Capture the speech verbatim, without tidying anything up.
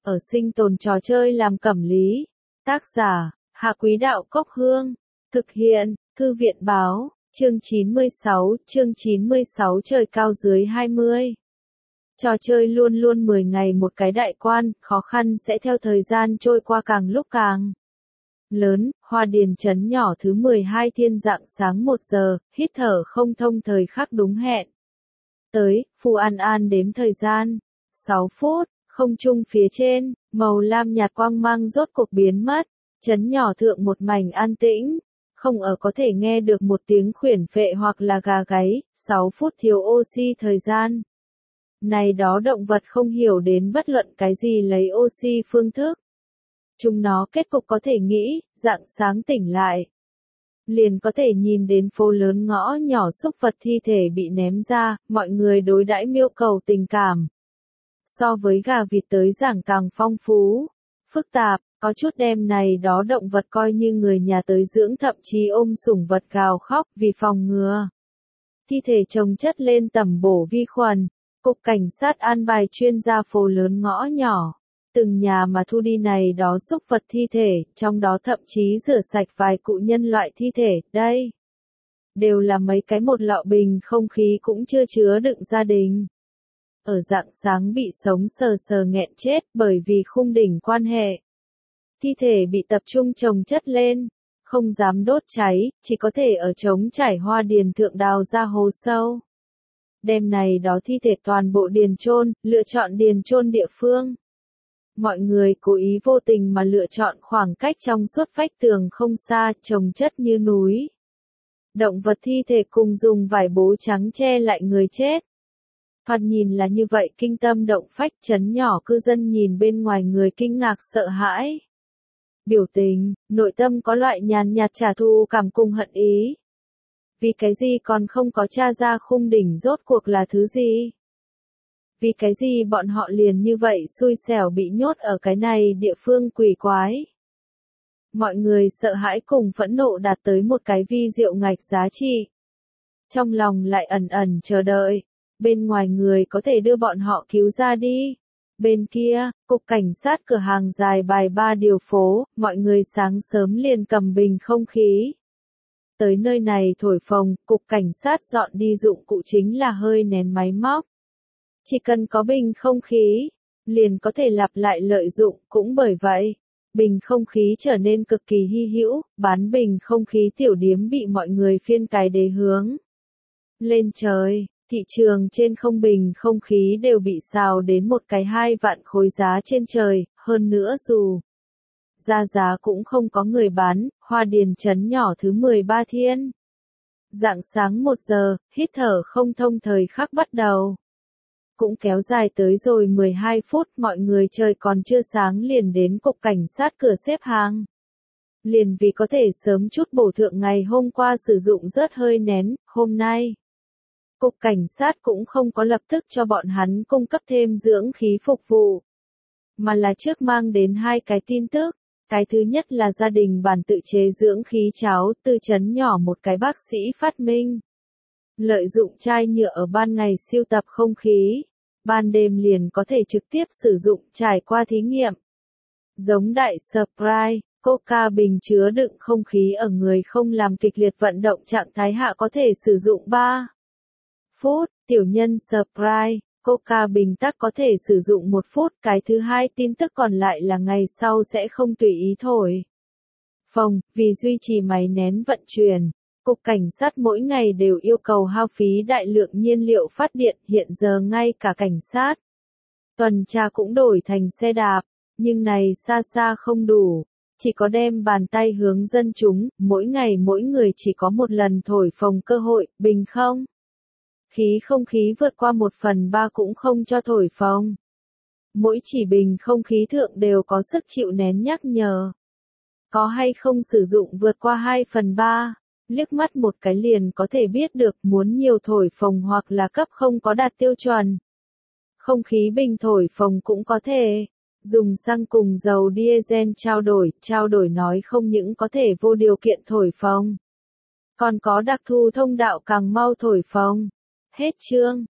ở sinh tồn trò chơi làm cẩm lý. Tác giả, Hạ Quý Đạo Cốc Hương. Thực hiện, Thư viện Báo, chương chín mươi sáu, chương chín mươi sáu trời cao dưới hai mươi. Trò chơi luôn luôn mười ngày một cái đại quan, khó khăn sẽ theo thời gian trôi qua càng lúc càng lớn. Hoa Điền trấn nhỏ thứ mười hai thiên rạng sáng một giờ, hít thở không thông thời khắc đúng hẹn. Tới, Phù An An đếm thời gian. sáu phút, không trung phía trên, màu lam nhạt quang mang rốt cuộc biến mất. Trấn nhỏ thượng một mảnh an tĩnh, không ở có thể nghe được một tiếng khuyển phệ hoặc là gà gáy. sáu phút thiếu oxy thời gian. Này đó động vật không hiểu đến bất luận cái gì lấy oxy phương thức. Chúng nó kết cục có thể nghĩ, rạng sáng tỉnh lại. Liền có thể nhìn đến phố lớn ngõ nhỏ súc vật thi thể bị ném ra, mọi người đối đãi miêu cầu tình cảm. So với gà vịt tới giảng càng phong phú, phức tạp, có chút đem này đó động vật coi như người nhà tới dưỡng, thậm chí ôm sủng vật gào khóc vì phòng ngừa thi thể chồng chất lên tầm bổ vi khuẩn. Cục cảnh sát an bài chuyên gia phố lớn ngõ nhỏ, từng nhà mà thu đi này đó súc vật thi thể, trong đó thậm chí rửa sạch vài cụ nhân loại thi thể. Đây đều là mấy cái một lọ bình không khí cũng chưa chứa đựng gia đình. Ở rạng sáng bị sống sờ sờ nghẹn chết bởi vì khung đỉnh quan hệ. Thi thể bị tập trung chồng chất lên, không dám đốt cháy, chỉ có thể ở trống trải Hoa Điền thượng đào ra hố sâu. Đêm này đó thi thể toàn bộ điền chôn, lựa chọn điền chôn địa phương. Mọi người cố ý vô tình mà lựa chọn khoảng cách trong suốt vách tường không xa, chồng chất như núi. Động vật thi thể cùng dùng vải bố trắng che lại người chết. Thoạt nhìn là như vậy kinh tâm động phách, trấn nhỏ cư dân nhìn bên ngoài người kinh ngạc sợ hãi. Biểu tình, nội tâm có loại nhàn nhạt trả thù cảm cùng hận ý. Vì cái gì còn không có tra ra khung đỉnh rốt cuộc là thứ gì? Vì cái gì bọn họ liền như vậy xui xẻo bị nhốt ở cái này địa phương quỷ quái? Mọi người sợ hãi cùng phẫn nộ đạt tới một cái vi diệu ngạch giá trị. Trong lòng lại ẩn ẩn chờ đợi, bên ngoài người có thể đưa bọn họ cứu ra đi. Bên kia, cục cảnh sát cửa hàng dài bài ba điều phố, mọi người sáng sớm liền cầm bình không khí. Tới nơi này thổi phồng, cục cảnh sát dọn đi dụng cụ chính là hơi nén máy móc. Chỉ cần có bình không khí, liền có thể lặp lại lợi dụng, cũng bởi vậy, bình không khí trở nên cực kỳ hy hữu, bán bình không khí tiểu điếm bị mọi người phiên cái đế hướng lên trời. Thị trường trên không bình không khí đều bị xào đến một cái hai vạn khối giá trên trời, hơn nữa dù ra giá cũng không có người bán. Hoa Điền trấn nhỏ thứ mười ba thiên rạng sáng một giờ, hít thở không thông thời khắc bắt đầu. Cũng kéo dài tới rồi mười hai phút, mọi người trời còn chưa sáng liền đến cục cảnh sát cửa xếp hàng. Liền vì có thể sớm chút bổ thượng ngày hôm qua sử dụng rớt hơi nén, hôm nay. Cục cảnh sát cũng không có lập tức cho bọn hắn cung cấp thêm dưỡng khí phục vụ, mà là trước mang đến hai cái tin tức. Cái thứ nhất là gia đình bản tự chế dưỡng khí cháo, từ trấn nhỏ một cái bác sĩ phát minh. Lợi dụng chai nhựa ở ban ngày siêu tập không khí, ban đêm liền có thể trực tiếp sử dụng, trải qua thí nghiệm. Giống đại Sprite, Coca bình chứa đựng không khí ở người không làm kịch liệt vận động trạng thái hạ có thể sử dụng ba phút, tiểu nhân Sprite, Coca bình tắc có thể sử dụng một phút. Cái thứ hai tin tức còn lại là ngày sau sẽ không tùy ý thổi phồng, vì duy trì máy nén vận chuyển. Cục cảnh sát mỗi ngày đều yêu cầu hao phí đại lượng nhiên liệu phát điện, hiện giờ ngay cả cảnh sát tuần tra cũng đổi thành xe đạp, nhưng này xa xa không đủ. Chỉ có đem bàn tay hướng dân chúng, mỗi ngày mỗi người chỉ có một lần thổi phồng cơ hội, bình không khí không khí vượt qua một phần ba cũng không cho thổi phồng. Mỗi chỉ bình không khí thượng đều có sức chịu nén nhắc nhở. Có hay không sử dụng vượt qua hai phần ba, liếc mắt một cái liền có thể biết được muốn nhiều thổi phồng hoặc là cấp không có đạt tiêu chuẩn. Không khí bình thổi phồng cũng có thể dùng xăng cùng dầu diesel trao đổi, trao đổi nói không những có thể vô điều kiện thổi phồng, còn có đặc thù thông đạo càng mau thổi phồng. Hết chương.